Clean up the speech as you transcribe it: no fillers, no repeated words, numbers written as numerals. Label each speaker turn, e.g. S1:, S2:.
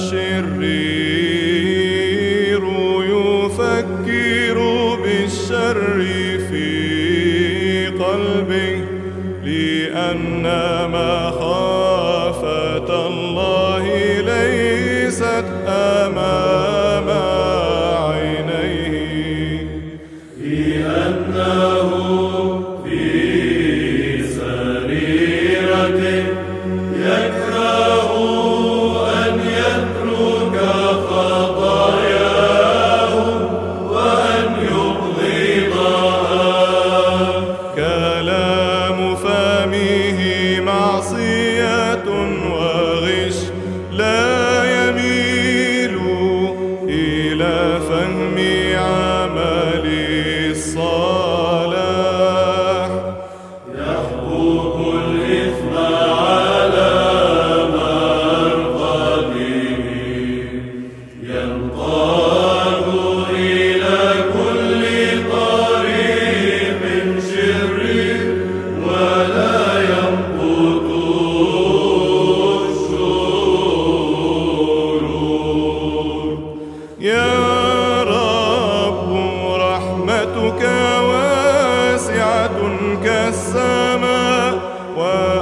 S1: الشرير يفكر بالشر في قلبه، لأن مخافة الله ليست أمام عينيه،
S2: لأنه في سريرته يكره أن يترك خطاياه وأن يبغضها.
S1: كلام فمه معصية وغش، لا يميل إلى فهم عمل الصلاح.
S2: يحبك الإثم على مرقده، ينقاد إلى كل طريق شرير، ولا ينقض الشرور.
S1: يا رب رحمتك واسعة كالسماء